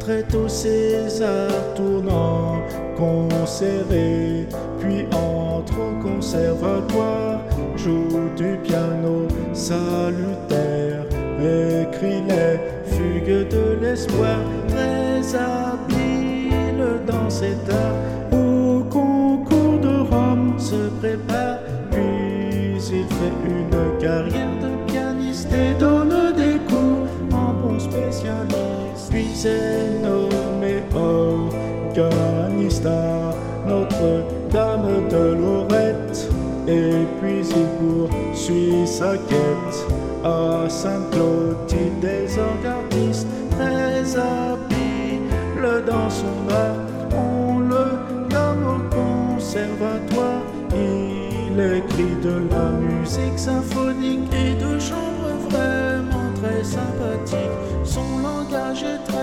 Très tôt César tournant, conservé, puis entre au conservatoire, joue du piano salutaire, écrit les fugues de l'espoir, très habile dans cet art. Au concours de Rome se prépare, puis il fait une carrière de pianiste et donne des cours en bon spécialiste. Puis est nommé organiste à Notre-Dame de Lorette, et puis il poursuit sa quête à Sainte-Clotilde des orgartistes, très habile dans son art. On le nomme au conservatoire, il écrit de la musique symphonique et de chambre vraiment très sympathique. Son langage est très